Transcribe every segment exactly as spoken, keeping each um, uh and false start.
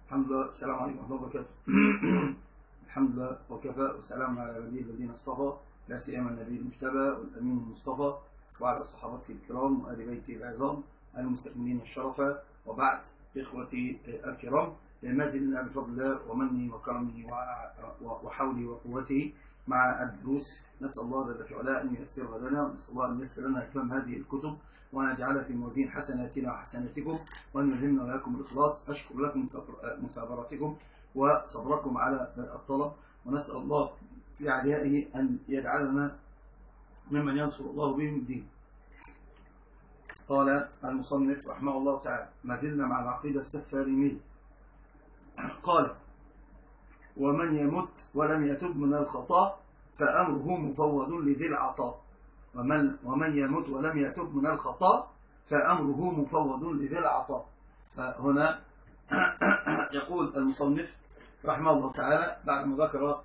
الحمد لله. السلام عليكم ورحمة الله وبركاته. الحمد لله وكفى، والسلام على عباده الذين اصطفى، لا سيما النبي المجتبى والأمين المصطفى، وعلى صحابته الكرام وآل بيته العظام المستكملين الشرفة، وبعد. إخوتي الكرام، ما زلنا بفضل الله ومنه وكرمه وحوله وقوته مع الدروس. نسأل الله جل وعلا أن ييسرها لنا، ونسأل الله أن ييسر لنا إتمام هذه الكتب، وأن يجعلها في موازين حسناتنا وحسناتكم، وأن يلهمنا وإياكم الإخلاص. أشكر لكم مثابرتكم وصبركم على الطلب، ونسأل الله لأعدائه أن يجعلنا ممن ينصر الله بهم الدين. قال المصنف رحمه الله تعالى: ما زلنا مع العقيدة السفارينية. قال: ومن يمت ولم يتب من الخطأ فأمره مفوض لذي العطاء. ومن, ومن يمت ولم يتب من الخطأ فأمره مفوض لذي العطاء. فهنا يقول المصنف رحمه الله تعالى بعدما ذكر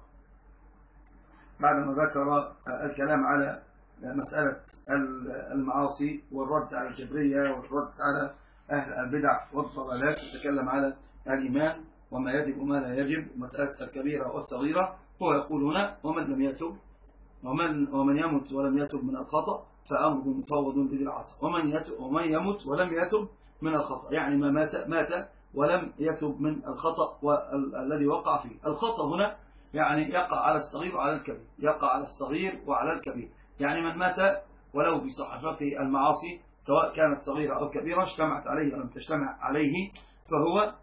بعدما ذكر الكلام على مسألة المعاصي والرد على الجبرية والرد على أهل البدع والضلالات، يتكلم على الإيمان وما يجب وما لا يجب، ومسألة الكبيرة والصغيرة. هو يقول هنا: ومن لم يتب ومن ومن يمت ولم يتب من الخطأ فأمره مفوض لذي العطاء. ومن ومن يمت ولم يتب من الخطأ، يعني ما مات مات ولم يتب من الخطأ والذي وقع فيه. الخطأ هنا يعني يقع على الصغير وعلى الكبير، يقع على الصغير وعلى الكبير. يعني من مات ولو بصحفته المعاصي سواء كانت صغيرة أو كبيرة، اجتمعت عليه أو لم تجتمع عليه، فهو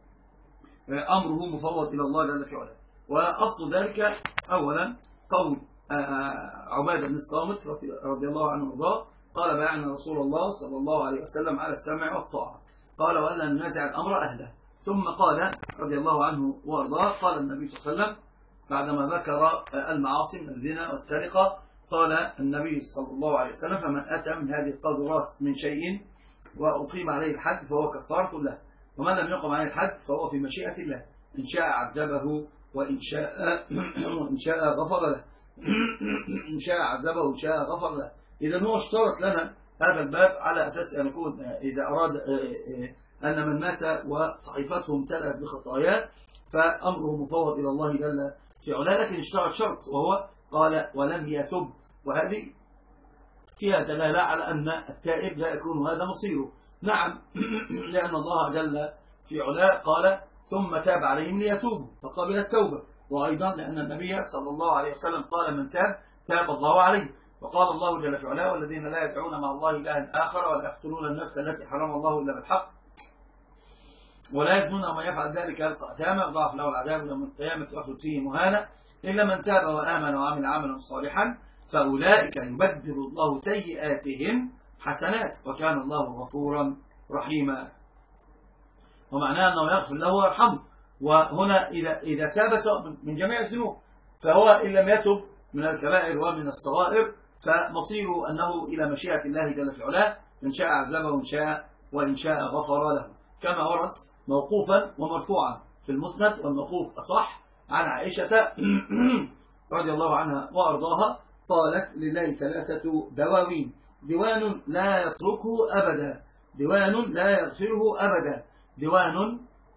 أمره مفوض إلى الله جل وعلا. وأصل ذلك أولا قول عبادة بن الصامت رضي الله عنه وارضاه: قال: بايعنا رسول الله صلى الله عليه وسلم على السمع والطاعة، قال: وألا ننازع الأمر أهله. ثم قال رضي الله عنه وارضاه: قال النبي صلى الله عليه وسلم بعدما ذكر المعاصي من الزنا والسرقة، قال النبي صلى الله عليه وسلم: فمن أتى من هذه القاذورات من شيء وأقيم عليه الحد فهو كفارة له، ومن لم يقم عليه الحد فهو في مشيئة الله، إن شاء عذبه وإن شاء وإن شاء غفر له. إن شاء عذبه وإن شاء غفر له. إذا هو اشترط لنا هذا الباب على أساس أن يكون إذا أراد أن من مات وصحيفته امتلأت بخطاياه فأمره مفوض إلى الله جل في علاه، لكن اشترط شرط، وهو قال: ولم يتب. وهذه فيها دلالة على أن التائب لا يكون هذا مصيره. نعم، لأن الله جل في علاه قال: ثم تاب عليهم ليتوبوا فقبل التوبة. وأيضا لأن النبي صلى الله عليه وسلم قال: من تاب تاب الله عليه. وقال الله جل في علاه: والذين لا يدعون مع الله إلها آخر ولا يقتلون النفس التي حرم الله إلا بالحق ولا يزنون، ومن يفعل ذلك يلقى أثاما يضاعف له العذاب يوم القيامة ويخلد فيه مهانا إلا من تاب وآمن وعمل عملا صالحا فأولئك يبدل الله سيئاتهم حسنات وكان الله غفورا رحيما. ومعناه أنه يغفر له ويرحمه. وهنا إذا إذا تاب من جميع الذنوب، فهو إن لم يتب من الكبائر ومن الصغائر فمصيره أنه إلى مشيئة الله جل في علاه، إن شاء عذبه وإن شاء وإن شاء غفر له، كما ورد موقوفا ومرفوعا في المسند، والموقوف أصح عن عائشة رضي الله عنها وأرضاها قالت: لله ثلاثة دواوين، ديوان لا يتركه أبدا، ديوان لا يغفره أبدا. ديوان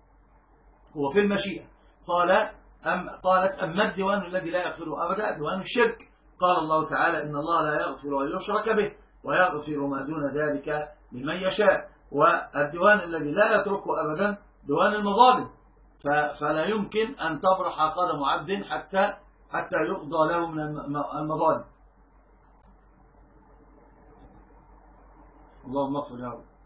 هو في المشيئة. قال أم قالت: أما الديوان الذي لا يغفره أبدا ديوان الشرك. قال الله تعالى: إن الله لا يغفر أن يشرك به ويغفر ما دون ذلك لمن يشاء. والديوان الذي لا يتركه أبدا ديوان المظالم، فلا يمكن أن تبرح قدم عبد حتى حتى يقضى له من المظالم. اللهم اغفر يا رب.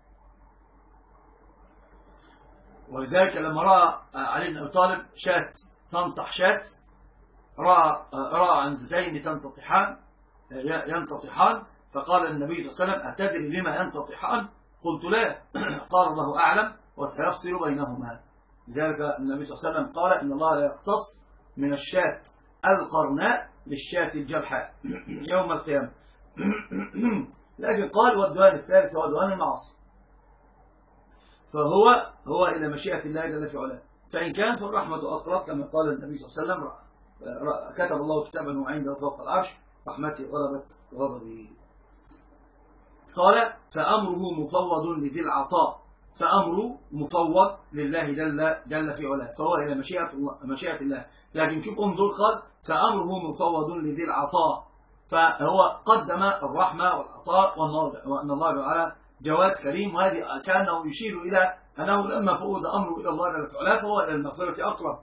ولذلك لما رأى علي بن أبي طالب شاة تنطح شاة، رأى رأى عنزتين تنتطحان ينتطحان فقال النبي صلى الله عليه وسلم: أتدري لما ينتطحان؟ قلت: لا. قال: الله أعلم وسيفصل بينهما. لذلك النبي صلى الله عليه وسلم قال: إن الله لا يقتص من الشاة القرناء للشاة الجرحاء يوم القيامة. لكن قال: والديوان الثالث هو ديوان المعاصي، فهو هو إلى مشيئة الله جل في علاه. فإن كان فالرحمة أقرب كما قال النبي صلى الله عليه وسلم: كتب الله كتابا وعنده فوق العرش رحمتي غلبت غضبي. قال: فأمره مفوض لذي العطاء، فأمره مفوض لله جل, جل في علاه، فهو إلى مشيئة الله, مشيئة الله. لكن شوف انظر قال فأمره مفوض لذي العطاء، فهو قدم الرحمة والعطاء وأن الله تعالى جواد كريم، وهذه كأنه يشير إلى أنه لما فوض أمره إلى الله جل في علاه فهو إلى المغفرة أقرب.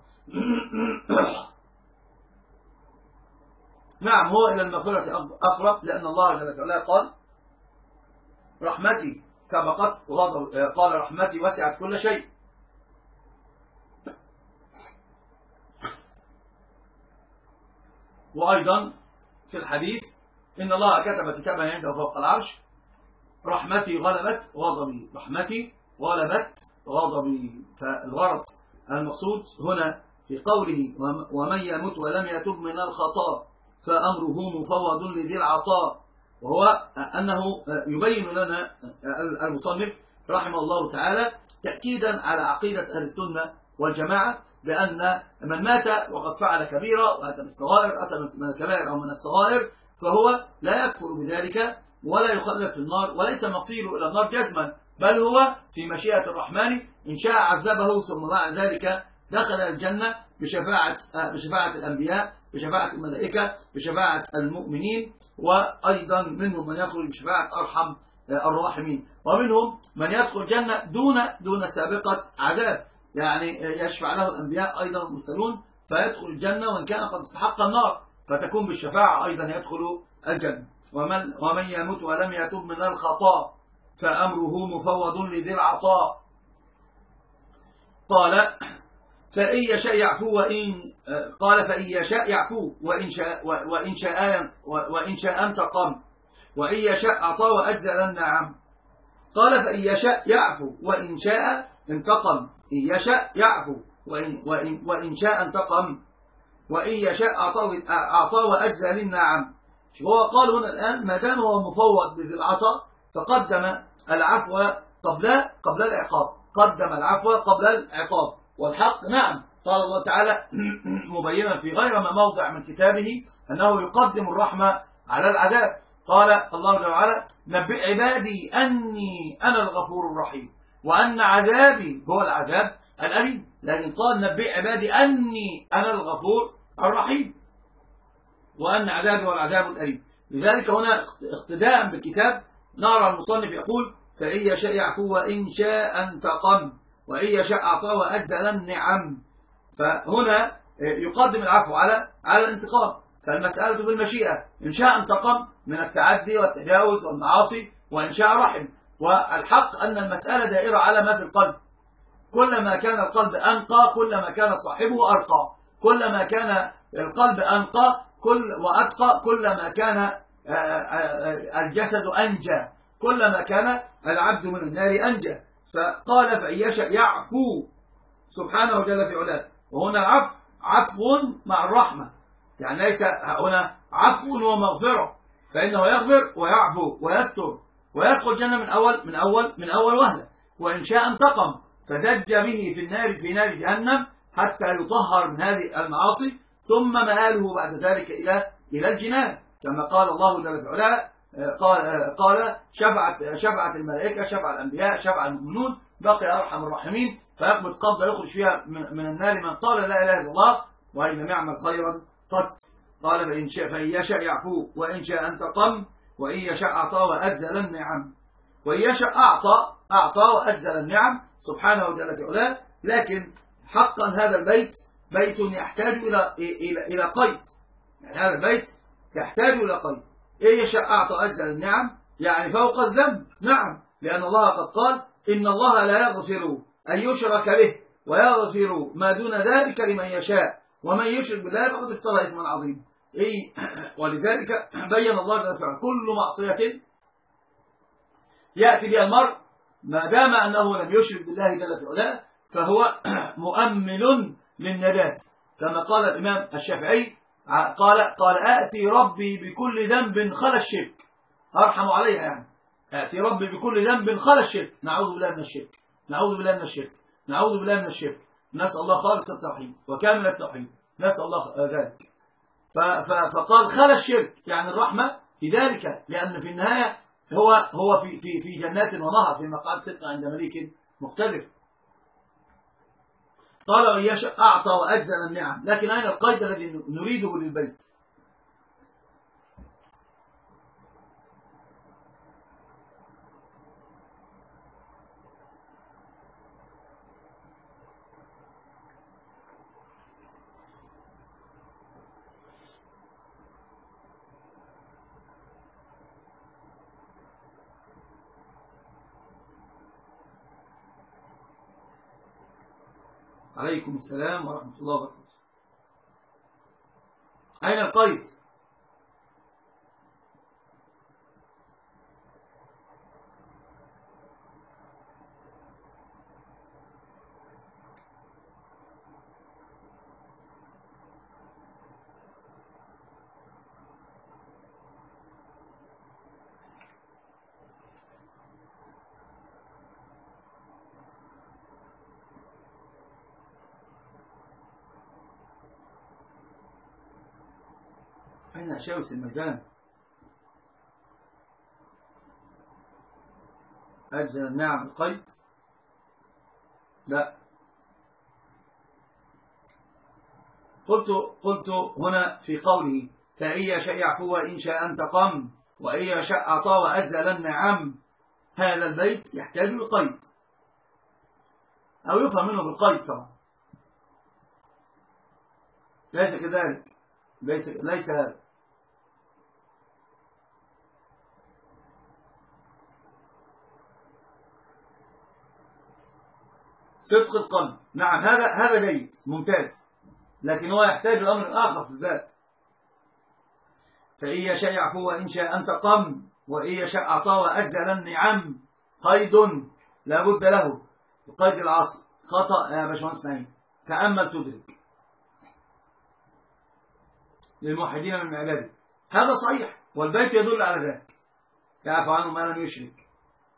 نعم هو إلى المغفرة أقرب، لأن الله جل وعلا قال رحمتي سبقت غضب، قال رحمتي وسعت كل شيء. وأيضا في الحديث إن الله كتب كتابا عنده فوق العرش رحمتي غلبت غضبي، رحمتي غلبت غضبي. فالغرض المقصود هنا في قوله ومن يمت ولم يتب من الخطأ فأمره مفوض لذي العطاء، وهو أنه يبين لنا المصنف رحمه الله تعالى تأكيدا على عقيدة أهل السنة والجماعة بأن من مات وقد فعل كبيرة وأتى بالصغائر، أتى من الكبائر أو من الصغائر، فهو لا يكفر بذلك ولا يخلد في النار، وليس مصيره إلى النار جزما، بل هو في مشيئة الرحمن إن شاء عذبه ثم بعد ذلك دخل الجنة بشفاعة بشفاعة الأنبياء، بشفاعة الملائكة، بشفاعة المؤمنين، وأيضا منهم من يدخل بشفاعة أرحم الراحمين، ومنهم من يدخل الجنة دون دون سابقة عذاب، يعني يشفع له الأنبياء أيضا المرسلون فيدخل الجنة وإن كان قد استحق النار، فتكون بالشفاعة أيضا يدخل الجنة. ومن, ومن يمت ولم يتب من الخطأ فأمره مفوض لذي العطاء. قال فإن يشاء يعفو وإن قال فإن يشاء يعفو وإن شاء وإن شاء وإن شاء انتقم وإن يشاء أعطى وأجزل النعم. قال فإن يشاء يعفو وإن شاء انتقم، إن يشاء يعفو وإن, وإن, وإن شاء انتقم وإن يشاء أعطى وأجزل النعم. هو قال هنا الآن ما دام هو مفوض بذي العطاء فقدم العفو قبل قبل العقاب، قدم العفو قبل العقاب. والحق نعم قال الله تعالى مبينا في غير ما موضع من كتابه أنه يقدم الرحمة على العذاب. قال الله جل وعلا نبئ عبادي أني أنا الغفور الرحيم وأن عذابي هو العذاب الأليم، لكن قال نبئ عبادي أني أنا الغفور الرحيم وأن عذابي هو العذاب الأليم. لذلك هنا اقتداء بالكتاب نرى المصنف يقول فإن يشاء يعفو وإن شاء انتقم وإن يشاء أعطى وأجزل النعم. فهنا يقدم العفو على على الانتقام، فالمسألة بالمشيئة، إن شاء انتقم من التعدي والتجاوز والمعاصي وإن شاء رحم. والحق أن المسألة دائرة على ما في القلب، كلما كان القلب أنقى كلما كان صاحبه أرقى، كلما كان القلب أنقى كل وأتقى كلما كان الجسد أنجى، كلما كان العبد من النار أنجى. فقال فإن يشاء يعفو سبحانه جل في علاه، وهنا العفو عفو مع الرحمة، يعني ليس هنا عفو ومغفرة، فإنه يغفر ويعفو ويستر ويدخل الجنة من أول من أول من أول وهلة. وإن شاء انتقم فزج به في النار في نار جهنم حتى يطهر من هذه المعاصي، ثم مآله بعد ذلك إلى إلى الجنان، كما قال الله جل وعلا قال قال شفعت شفعت الملائكة، شفع الأنبياء، شفع المؤمنون، بقي أرحم الراحمين فيقبض قبضة يخرج فيها من النار من قال لا إله إلا الله وإن لم يعمل خيرا قط. قال فإن شاء فإن يشاء يعفو وإن شاء انتقم وإن يشاء أعطى وأجزل النعم. وإن يشاء أعطى أعطى وأجزل النعم سبحانه وتعالى في علاه. لكن حقا هذا البيت بيت يحتاج إلى إلى إلى قيد، يعني هذا البيت يحتاج إلى قيد. إن يشاء أعطى أجزل النعم يعني فوق الذنب، نعم، لأن الله قد قال إن الله لا يغفر أن يشرك به ويغفر ما دون ذلك لمن يشاء ومن يشرك بالله فقد افترى إثما عظيما. إيه ولذلك بين الله جل وعلا كل معصية يأتي بها المرء ما دام أنه لم يشرك بالله جل في علاه فهو مؤمن للنجاة، كما قال الإمام الشافعي قال قال آتي ربي بكل ذنب خلا الشرك، أرحم عليها، يعني آتي ربي بكل ذنب خلا الشرك، نعوذ بالله من الشرك، نعوذ بالله من الشرك، نعوذ بالله من الشرك، نسأل الله خالص التوحيد وكامل التوحيد، نسأل الله ذلك. فقال خلا الشرك يعني الرحمة في ذلك، لأن في النهاية هو هو في في في جنات ونهر في مقعد صدق عند مليك مختلف. قال وإن يشاء أعطى وأجزل النعم، لكن أين القيد الذي نريده للبيت؟ عليكم السلام ورحمة الله وبركاته. أين القيد؟ أين شمس المكان؟ أجزل النعم القيد؟ لا. قلت قلت هنا في قوله فإن يشاء يعفو وإن شاء انتقم وإن يشاء أعطى وأجزل النعم، هذا البيت يحتاج للقيد أو يفهم منه بالقيد طبعا. ليس كذلك، ليس ليس صدق القلب. نعم هذا هذا جيد ممتاز، لكن هو يحتاج الأمر الآخر في الذات. فإن يشاء يعفو وإن شاء انتقم وإن يشاء أعطى وأجزل النعم، قيد لا بد له، القيد العاصي. خطأ يا باشمهندس نعيم، تأمل تدرك للموحدين من عباده. هذا صحيح والبيت يدل على ذلك، يعفو عنه ما لم يشرك.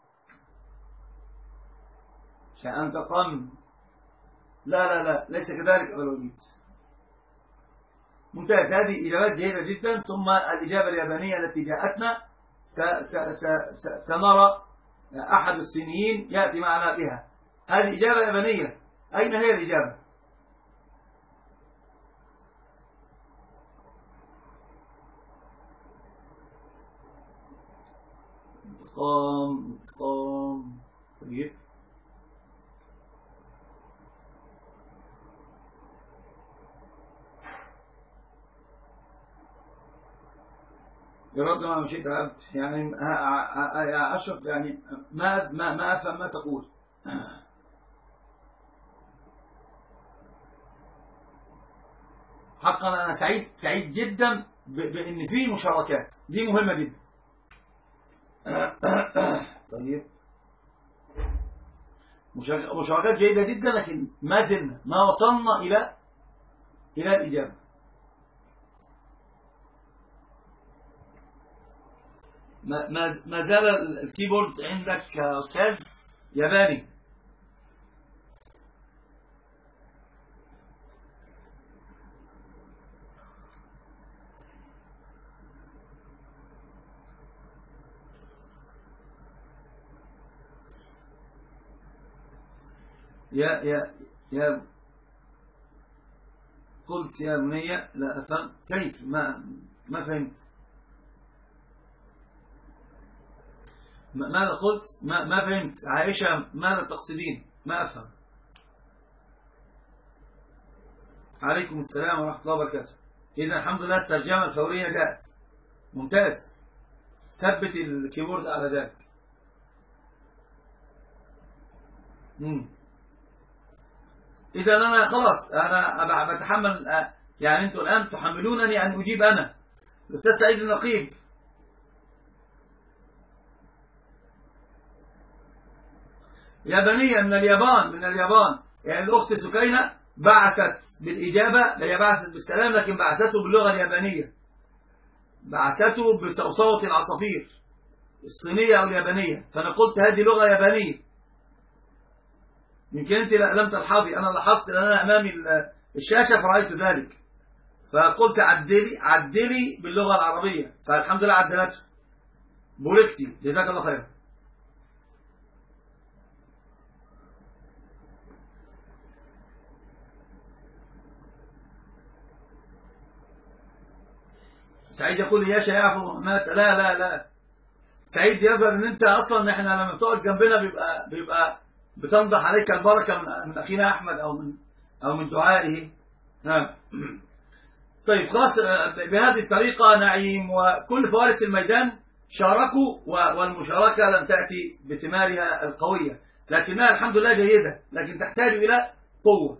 شاء انتقم، لا لا لا ليس كذلك أبا الوليد. ممتاز، هذه إجابات جيدة جدا. ثم الإجابة اليابانية التي جاءتنا سنرى أحد الصينيين يأتي معنا بها. هذه إجابة يابانية، أين هي الإجابة؟ انتقام انتقام طيب. يرد ما مشيت عبد يعني أشرف يعني ما ما ما أفهم ما تقول. حقا أنا سعيد سعيد جدا بأن في مشاركات، دي مهمة جدا. طيب مشاركات جيدة جدا، لكن ما زلنا ما وصلنا إلى إلى الإجابة. ما ما زال الكيبورد عندك يا أستاذ ياباني. يا يا يا قلت يا بنية لا أفهم كيف، ما ما فهمت ماذا قلت، ما ما فهمت. عائشة ماذا تقصدين؟ ما أفهم. عليكم السلام ورحمة الله وبركاته. إذا الحمد لله الترجمة الفورية جاءت، ممتاز. ثبت الكيبورد على ذلك. مم. إذا أنا خلاص أنا بتحمل، يعني أنتم الآن تحملونني أن أجيب أنا. الأستاذ سعيد النقيب، يابانية من اليابان، من اليابان. يعني الأخت سكينة بعثت بالإجابة، هي بعثت بالسلام لكن بعثته باللغة اليابانية، بعثته بصوصوة العصافير الصينية أو اليابانية. فأنا قلت هذه لغة يابانية. يمكن أنت لم تلحظي، أنا لاحظت أن أنا أمامي الشاشة فرأيت ذلك، فقلت عدلي عدلي باللغة العربية، فالحمد لله عدلته. بوركتي، جزاك الله خير. سعيد يقول يا يعفو مات. لا لا لا، سعيد يظهر ان انت اصلا احنا لما بتقعد جنبنا بيبقى بيبقى بتنضح عليك البركه من, من اخينا احمد او من او من دعائه. نعم. طيب خلاص، بهذه الطريقه نعيم وكل فوارس الميدان شاركوا، والمشاركه لم تاتي بثمارها القويه، لكنها الحمد لله جيده، لكن تحتاج الى قوه.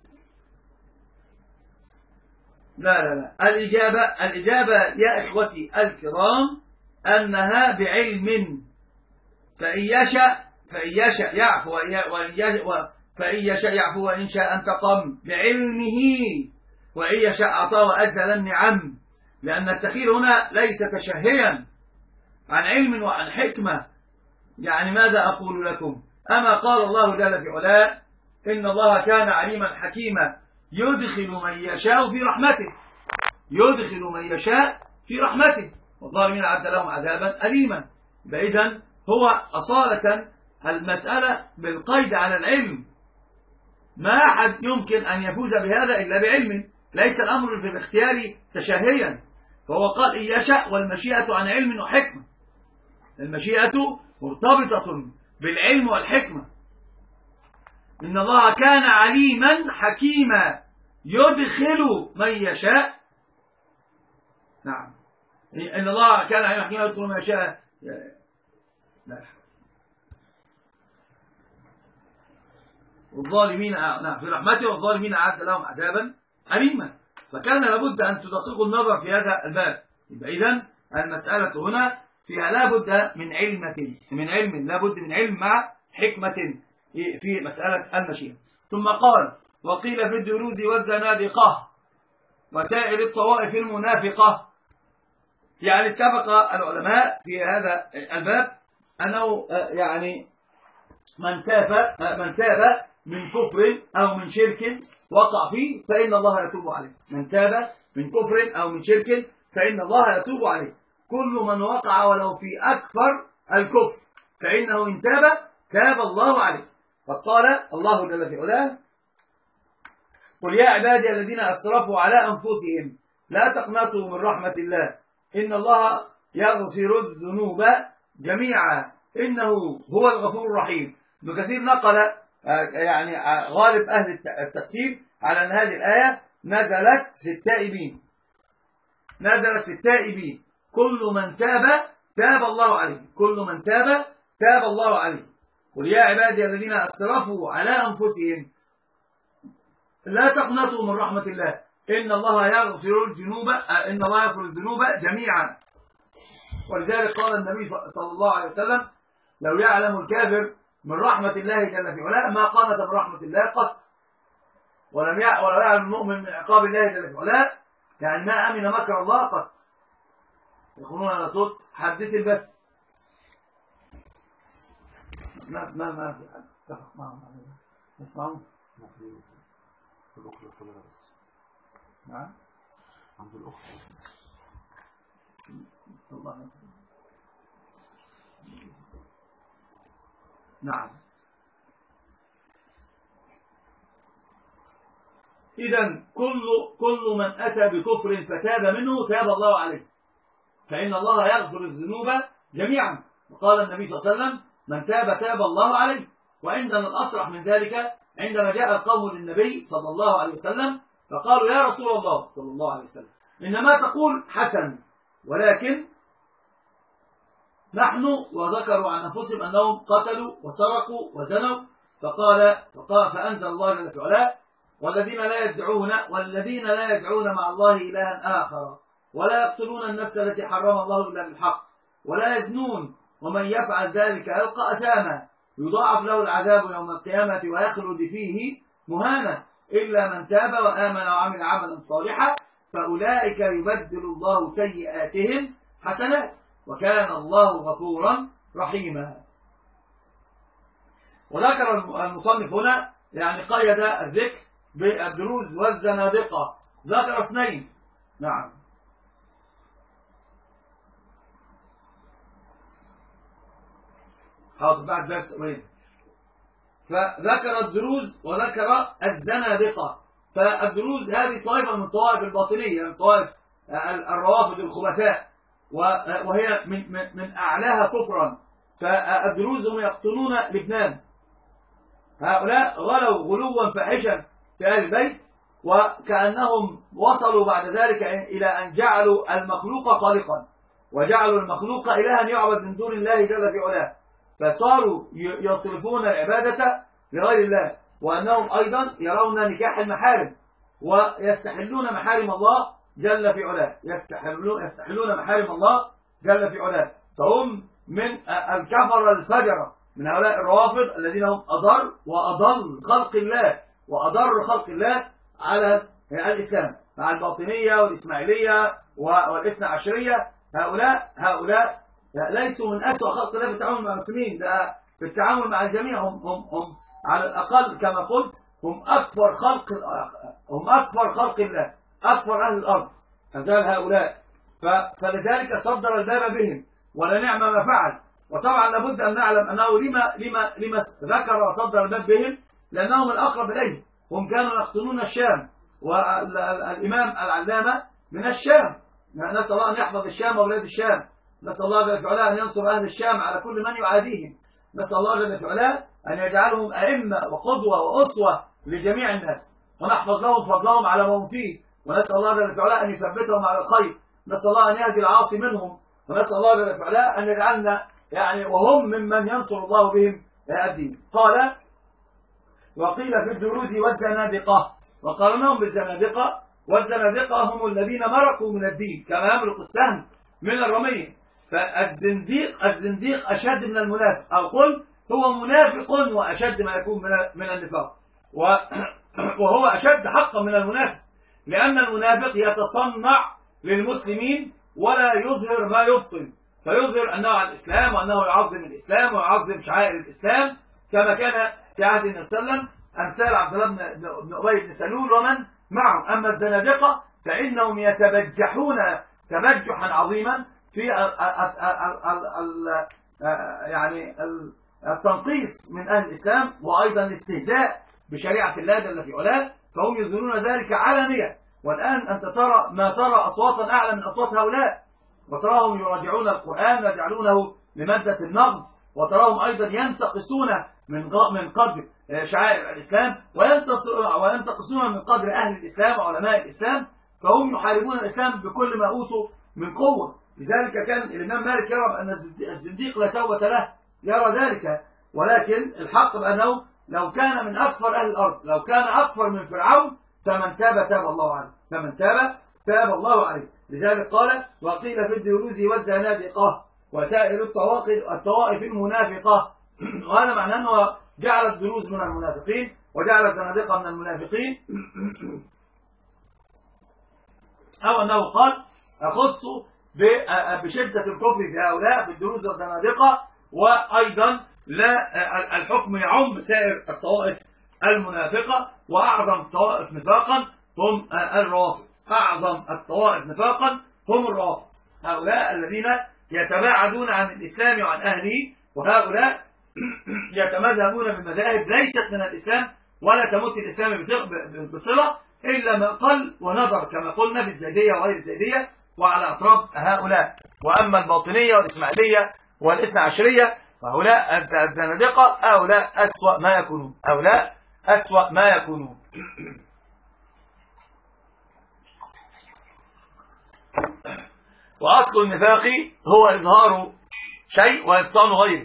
لا لا لا، الاجابه الاجابه يا اخوتي الكرام انها بعلم. فإن يشاء فإن يشاء يعفو فإن يشاء يعفو وإن شاء انتقم بعلمه، وإن يشاء أعطاه وأجزل النعم. لأن التخيل هنا ليس تشهيا عن علم وعن حكمة. يعني ماذا أقول لكم؟ أما قال الله جل في علاه إن الله كان عليما حكيما يدخل من يشاء في رحمته، يدخل من يشاء في رحمته والظالمين أعد لهم عذابا أليما. إذن هو أصالة المسألة بالقيد على العلم، ما أحد يمكن أن يفوز بهذا إلا بعلم، ليس الأمر في الاختيار تشهيا. فهو قال إن يشاء، والمشيئة عن علم وحكمة، المشيئة مرتبطة بالعلم والحكمة. إن الله كان عليما حكيما يدخل من يشاء. نعم، إن الله كان عليما حكيما يدخل من يشاء. لا، والظالمين نعم في رحمته والظالمين أعد لهم عذابا أليما. فكان لابد أن تدققوا النظر في هذا الباب. إذن المسألة هنا فيها لابد من علم من علم لابد من علم مع حكمة في مسألة المشيئة. ثم قال وقيل في الدروز والزنادقة وسائر الطوائف المنافقة. يعني اتفق العلماء في هذا الباب أنه يعني من تاب من تاب من كفر أو من شرك وقع فيه فإن الله يتوب عليه. من تاب من كفر أو من شرك فإن الله يتوب عليه. كل من وقع ولو في أكثر الكفر فإنه إن تاب تاب الله عليه. فقال الله جل في علاه قل يا عبادي الذين أسرفوا على أنفسهم لا تقنطوا من رحمة الله إن الله يغفر الذنوب جميعا إنه هو الغفور الرحيم. ابن كثير نقل يعني غالب أهل التفسير على أن هذه الآية نزلت في التائبين، نزلت في التائبين. كل من تاب تاب الله عليه، كل من تاب تاب الله عليه. قل يا عبادي الذين أسرفوا على أنفسهم لا تقنطوا من رحمة الله إن الله يغفر الذنوب إن الله يغفر الذنوب جميعا. ولذلك قال النبي صلى الله عليه وسلم لو يعلم الكافر من رحمة الله جل في علاه ما قنط من رحمة الله قط، ولم ولو يعلم المؤمن من عقاب الله جل في علاه يعني ما أمن مكر الله قط. يقولون على صوت حدث البث. ما ما ما في حد اتفق معهم عليه. اسمعوا الأخرى صلى بس. نعم عند الأخرى الله يسلمك. نعم. إذن كل كل من أتى بكفر فتاب منه تاب الله عليه فإن الله يغفر الذنوب جميعا. وقال النبي صلى الله عليه وسلم من تاب تاب الله عليه. وعندنا الأصرح من ذلك عندما جاء القوم للنبي صلى الله عليه وسلم فقالوا يا رسول الله صلى الله عليه وسلم إنما تقول حسن ولكن نحن وذكروا عن أنفسهم أنهم قتلوا وسرقوا وزنوا. فقال فقال فأنزل الله جل في علاه والذين لا يدعون والذين لا يدعون مع الله إلها آخر ولا يقتلون النفس التي حرم الله إلا بالحق ولا يزنون ومن يفعل ذلك يلقى أثاما يضاعف له العذاب يوم القيامة ويخلد فيه مهانا إلا من تاب وآمن وعمل عملا صالحا فأولئك يبدل الله سيئاتهم حسنات وكان الله غفورا رحيما. وذكر المصنف هنا يعني قيد الذكر بالدروز والزنادقة، ذكر اثنين. نعم. حاضر بعد درس وين فذكر الدروز وذكر الزنادقة. فالدروز هذه طائفة من الطوائف الباطنية من طوائف الروافض الخبثاء، وهي من من أعلاها كفرا. فالدروز هم يقتلون لبنان. هؤلاء غلوا غلوا فاحشا في أهل البيت، وكأنهم وصلوا بعد ذلك إلى أن جعلوا المخلوق خالقا، وجعلوا المخلوق إلها يعبد من دون الله جل في علاه، فصاروا يصرفون العبادة لغير الله، وأنهم أيضا يرون نكاح المحارم، ويستحلون محارم الله جل في علاه، يستحلون يستحلون محارم الله جل في علاه. فهم من الكفر الفجرة، من هؤلاء الروافض الذين هم أضر وأضل خلق الله وأضر خلق الله على الإسلام، مع الباطنية والإسماعيلية والإثنى عشرية. هؤلاء هؤلاء ليسوا من أسوأ خلق الله في التعامل مع المسلمين، ده في التعامل مع الجميع هم هم هم على الأقل كما قلت هم أكبر خلق هم أكبر خلق الله، أكبر أهل الأرض أمثال هؤلاء. فلذلك صدر الباب بهم، ولا نعم ما فعل. وطبعا لابد أن نعلم أنه لما لما لما ذكر وصدر الباب بهم، لأنهم الأقرب إليه. هم كانوا يقتلون الشام، والإمام العلامة من الشام، نسأل الله أن يحفظ الشام وبلاد الشام، نسأل الله جل وعلا أن ينصر أهل الشام على كل من يعاديهم، نسأل الله جل وعلا أن يجعلهم أئمة وقدوة وأسوة لجميع الناس، ونحفظ لهم فضلهم على ما هم فيه، ونسأل الله جل وعلا أن يثبتهم على الخير، نسأل الله أن يهدي العاصي منهم، ونسأل الله جل وعلا أن يجعلنا يعني وهم ممن ينصر الله بهم الدين. قال: وقيل في الدروز والزنادقة، وقارنهم بالزنادقة، والزنادقة هم الذين مرقوا من الدين كما يمرق السهم من الرمية. فالزنديق الزنديق أشد من المنافق، أو قل هو منافق وأشد ما يكون من النفاق، وهو أشد حقا من المنافق، لأن المنافق يتصنع للمسلمين ولا يظهر ما يبطن، فيظهر أنه على الإسلام وأنه يعظم الإسلام ويعظم شعائر الإسلام، كما كان في عهد النبي صلى الله عليه وسلم أمثال عبد الله بن أبي بن سلول ومن معه. أما الزنادقة فإنهم يتبجحون تبجحا عظيما في يعني التنقيص من أهل الإسلام، وأيضا الاستهزاء بشريعة الله جل في علاه، فهم يظهرون ذلك علانية. والآن أنت ترى ما ترى أصواتا أعلى من أصوات هؤلاء، وتراهم يراجعون القرآن ويجعلونه لمادة النقد، وتراهم أيضا ينتقصون من من قدر شعائر الإسلام، وينتقصون من قدر أهل الإسلام وعلماء الإسلام، فهم يحاربون الإسلام بكل ما أوتوا من قوة. لذلك كان الإمام مالك يرى أن الزنديق لا توبة له، يرى ذلك، ولكن الحق بأنه لو كان من أكثر أهل الأرض، لو كان أكثر من فرعون، فمن تاب تاب الله عليه، فمن تاب تاب الله عليه. لذلك قال: وقيل في الدروز والزنادقة وسائر الطوائف المنافقة. وهذا معناه أنه جعل الدروز من المنافقين وجعل الزنادقة من المنافقين، أو أنه قال: أخص بشدة الكفر في هؤلاء في الدروز والزنادقة، وأيضا لا الحكم يعم سائر الطوائف المنافقة. وأعظم الطوائف نفاقا هم الروافض، أعظم الطوائف نفاقا هم الروافض، هؤلاء الذين يتباعدون عن الإسلام وعن أهله، وهؤلاء يتمذهبون بمذاهب ليست من الإسلام ولا تمت الإسلام بصلة إلا ما قل ونظر، كما قلنا في الزيدية وغير الزيدية وعلى أطراف هؤلاء. وأما الباطنية والإسماعيلية والاثنى عشرية وهؤلاء الزنادقة، هؤلاء أسوأ ما يكونون، هؤلاء أسوأ ما يكونون. وأصل النفاق هو إظهار شيء وإبطان غيره.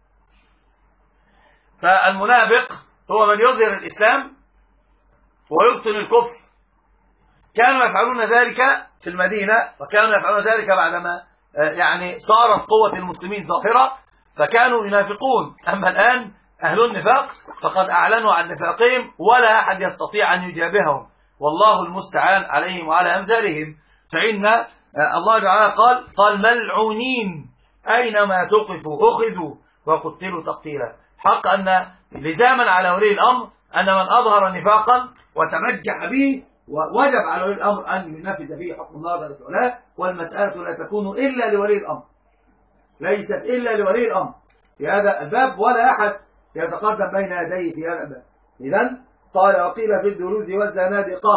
فالمنافق هو من يظهر الإسلام ويبطن الكفر. كانوا يفعلون ذلك في المدينة، وكانوا يفعلون ذلك بعدما يعني صارت قوة المسلمين ظاهرة، فكانوا ينافقون. أما الآن أهل النفاق فقد أعلنوا عن نفاقهم، ولا أحد يستطيع أن يجابههم، والله المستعان عليهم وعلى أمثالهم. فإن الله تعالى قال قال ملعونين أينما ثقفوا أخذوا وقتلوا تقتيلا. حق أن لزاما على ولي الأمر أن من أظهر نفاقا وتمجح به ووجب على ولي الأمر أن ينفذ به حكم الله جل وعلا، والمسألة لا تكون إلا لولي الأمر، ليست إلا لولي الأمر في هذا الباب، ولا أحد يتقدم بين يديه في هذا الباب. إذن قال: وقيل في الدروز والزنادقة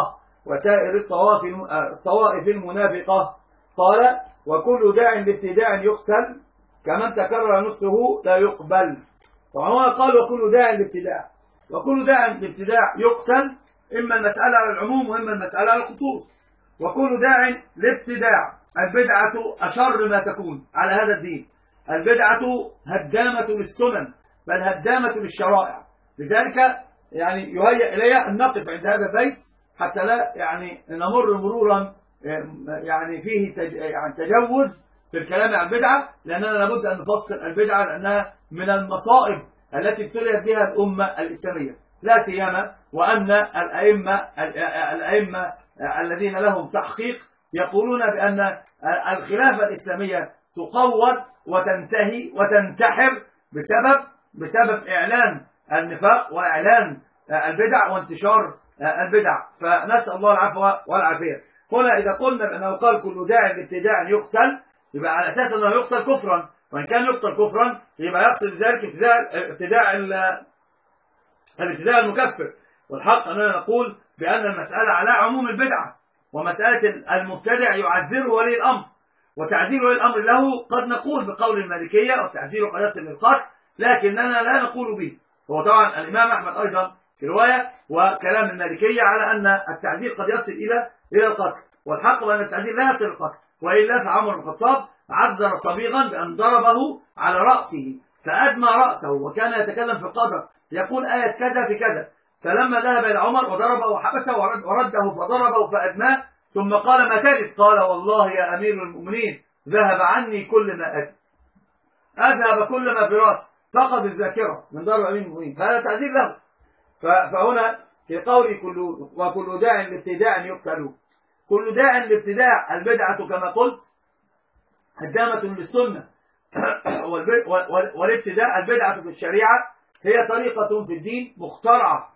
وسائر الطوائف المنافقة. قال وكل داع لابتداع يقتل كمن تكرر نفسه لا يقبل. طبعا قال وكل داع لابتداع، وكل داع لابتداع يقتل، إما المسألة على العموم وإما المسألة على الخصوص. وكل داع لابتداع، البدعة أشر ما تكون على هذا الدين، البدعة هدامة للسنن بل هدامة للشرائع. لذلك يعني يهيأ إلي أن نقف عند هذا البيت حتى لا يعني نمر مرورا يعني فيه تج... يعني تجوز في الكلام عن البدعة، لأننا لابد أن نفصل البدعة لأنها من المصائب التي ابتليت بها الأمة الإسلامية، لا سيما وأن الأئمة الأئمة الذين لهم تحقيق يقولون بأن الخلافة الإسلامية تقوض وتنتهي وتنتحر بسبب بسبب إعلان النفاق وإعلان البدع وانتشار البدع. فنسأل الله العفو والعافية. هنا إذا قلنا بأنه قال كل داع لابتداع يقتل، يبقى على أساس أنه يقتل كفرا، وإن كان يقتل كفرا يبقى يقتل ذلك ابتداع الابتداع المكفر. والحق أننا نقول بأن المسألة على عموم البدعة، ومسألة المبتدع يعذره ولي الأمر، وتعذير ولي الأمر له قد نقول بقول المالكية والتعذير قد يصل للقتل، لكننا لا نقول به. هو طبعا الإمام أحمد أيضا في رواية وكلام المالكية على أن التعذير قد يصل إلى إلى القتل، والحق بأن التعذير لا يصل للقتل، وإلا فعمر بن الخطاب عذر صبيغا بأن ضربه على رأسه فأدمى رأسه، وكان يتكلم في القدر يقول آية كذا في كذا، فلما ذهب إلى عمر وضربه وحبسه ورده فضربه فأدماه، ثم قال ما تجد؟ قال والله يا أمير المؤمنين ذهب عني كل ما أجد، أذهب كل ما في رأسي، فقد الذاكرة من ضرب أمير المؤمنين، فهذا تعذير له. فهنا في قول كل وكل داع لابتداع يقتل، كل داع لابتداع البدعة كما قلت هدامة للسنة، والابتداع البدعة في الشريعة هي طريقة في الدين مخترعة،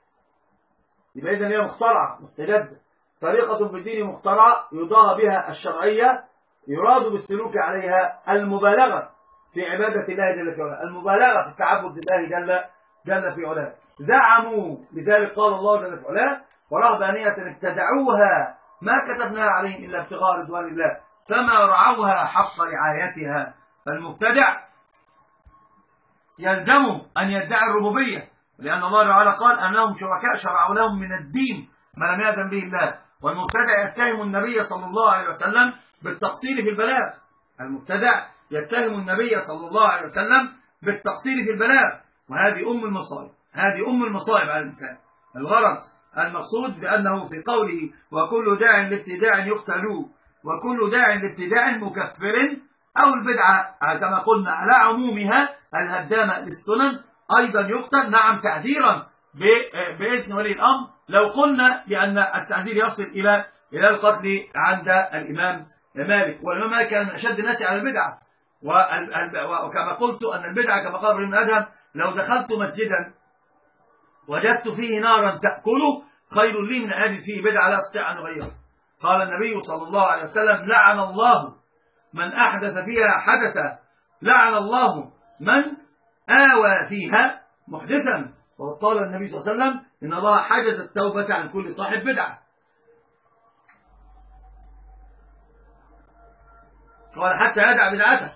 يبقى إذن هي مخترعة مستجدة، طريقة في الدين مخترعة يضاهى بها الشرعية، يراد بالسلوك عليها المبالغة في عبادة الله جل في علاه، المبالغة في تعبد الله جل جل في علاه. زعموا لذلك قال الله جل في علاه ورهبانية ابتدعوها ما كتبناها عليهم إلا ابتغاء رضوان الله فما رعوها حق رعايتها. فالمبتدع يلزمه أن يدعي الربوبية، لأن الله تعالى قال أنهم شركاء شرعوا لهم من الدين ما لم يأذن به الله. والمبتدع يتهم النبي صلى الله عليه وسلم بالتقصير في البلاغ، المبتدع يتهم النبي صلى الله عليه وسلم بالتقصير في البلاغ، وهذه أم المصائب، هذه أم المصائب على الإنسان. الغرض المقصود بأنه في قوله وكل داع لابتداع يقتل، وكل داع لابتداع مكفر أو البدعة كما قلنا على عمومها الهدامة للسنن أيضا يقتل، نعم تعذيرا بإذن ولي الأمر، لو قلنا بأن التعذير يصل إلى إلى القتل عند الإمام مالك. والإمام مالك كان من أشد الناس على البدعة، وكما قلت أن البدعة كما قال ابن أدهم لو دخلت مسجدا وجدت فيه نارا تأكل خير لي من أن أجد فيه بدعة لا أستطيع أن أغيرها. قال النبي صلى الله عليه وسلم لعن الله من أحدث فيها حدثا، لعن الله من آوى فيها محدثا. وقال النبي صلى الله عليه وسلم إن الله حجز التوبة عن كل صاحب بدعة. قال حتى يدع بدعته.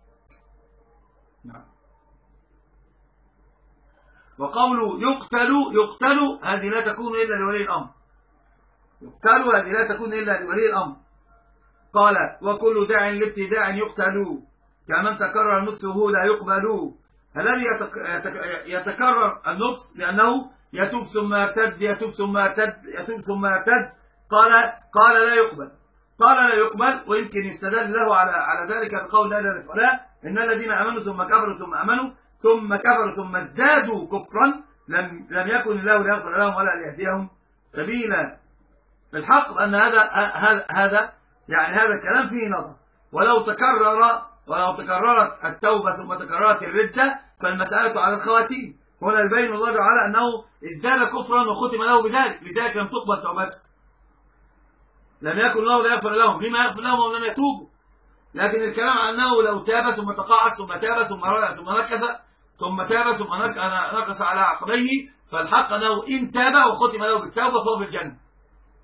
وقوله يقتل يقتل هذه لا تكون إلا لولي الأمر، يقتل هذه لا تكون إلا لولي الأمر. قال وكل داع لابتداع يقتل كمن تكرر نطقه لا يقبل. الذي يتكرر النطق لأنه يتوب ثم يرتد يتوب ثم يرتد يتوب ثم يرتد، قال قال لا يقبل، قال لا يقبل. ويمكن يستدل له على على ذلك بقول الله جل وعلا إن الذين آمنوا ثم كفروا ثم آمنوا ثم كفروا ثم ازدادوا كفرا لم لم يكن الله ليغفر لهم ولا ليهديهم سبيلا. الحق أن هذا هذا هذا يعني هذا الكلام فيه نظر، ولو تكرر ولو تكررت التوبة ثم تكررت الردة فالمسألة على الخواتيم. هنا يبين الله تعالى أنه ازداد كفرا وختم له بذلك، لذلك لم تقبل توبته، لم يكن الله ليغفر لهم، لما يغفر لهم ولم يتوبوا. لكن الكلام عن أنه لو تاب ثم تقاعس ثم تاب ثم رجع ثم نكث ثم تاب ثم نقص على عقبيه، فالحق أنه إن تاب وختم له بالتوبة فهو في الجنة.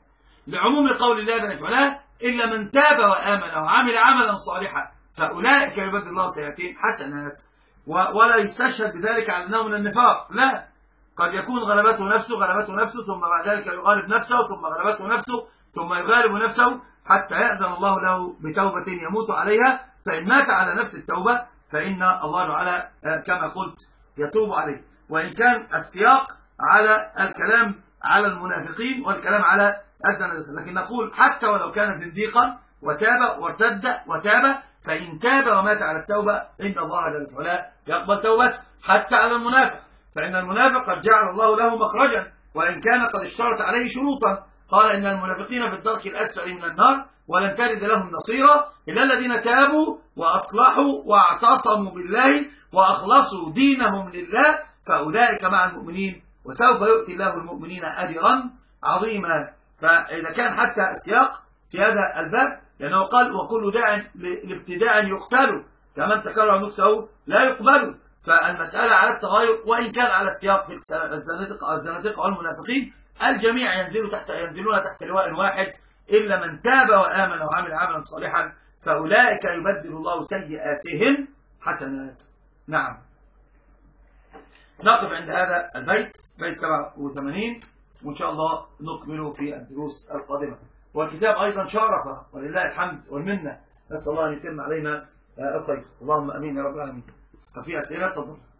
لعموم قول الله جل وعلا إلا من تاب وآمن وعمل عملا صالحا فأولئك يبدل الله سيئاتهم حسنات. ولا يستشهد بذلك على أنه من النفاق، لا، قد يكون غلبته نفسه غلبته نفسه ثم بعد ذلك يغالب نفسه ثم غلبته نفسه ثم يغالب نفسه حتى يأذن الله له بتوبة يموت عليها، فإن مات على نفس التوبة فإن الله تعالى كما قلت يتوب عليه. وإن كان السياق على الكلام على المنافقين والكلام على الزنادقة، لكن نقول حتى ولو كان زنديقا وتاب وارتد وتاب فإن تاب ومات على التوبة إن الله جل وعلا يقبل توبته. حتى على المنافق، فإن المنافق قد جعل الله له مخرجا وإن كان قد اشترط عليه شروطا، قال إن المنافقين في الدرك الأسفل من النار ولن تجد لهم نصيرا إلا الذين تابوا وأصلحوا واعتصموا بالله وأخلصوا دينهم لله فأولئك مع المؤمنين وسوف يؤتي الله المؤمنين أجرا عظيما. فإذا كان حتى السياق في هذا الباب، لأنه قال وكل داع لابتداع يقتل كمن تكرر نفسه لا يقبل، فالمسألة على التغير وإن كان على السياق في الزنادقة والمنافقين الجميع ينزل تحت ينزلون تحت لواء واحد إلا من تاب وآمن وعمل عملا صالحا فأولئك يبدل الله سيئاتهم حسنات. نعم، نقف عند هذا البيت، بيت سبعة وثمانين، وإن شاء الله نكمله في الدروس القادمة. والكتاب أيضا شارف ولله الحمد والمنة، نسأل الله أن يتم علينا الخير. اللهم أمين يا رب العالمين. ففي أسئلة تفضل.